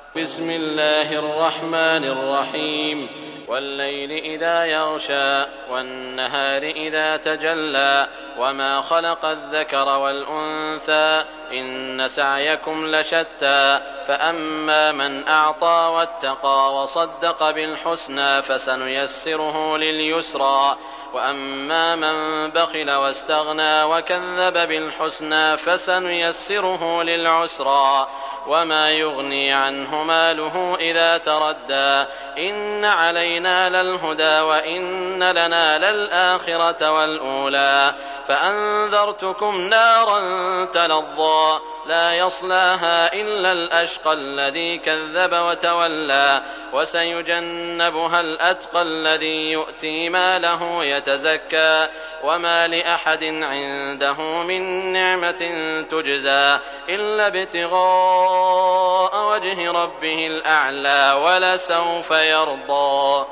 بسم الله الرحمن الرحيم والليل إذا يغشى والنهار إذا تجلى وما خلق الذكر والأنثى إن سعيكم لشتى فأما من أعطى واتقى وصدق بالحسنى فسنيسره لليسرى وأما من بخل واستغنى وكذب بالحسنى فسنيسره للعسرى وما يغني عنه ماله إذا تردى إن علينا للهدى وإن لنا للآخرة والأولى فأنذرتكم نارا تلظى لا يصلاها إلا الأشقى الذي كذب وتولى وسيجنبها الأتقى الذي يؤتي ماله يتزكى وما لأحد عنده من نعمة تجزى إلا ابتغاء وجه ربه الأعلى ولسوف يرضى.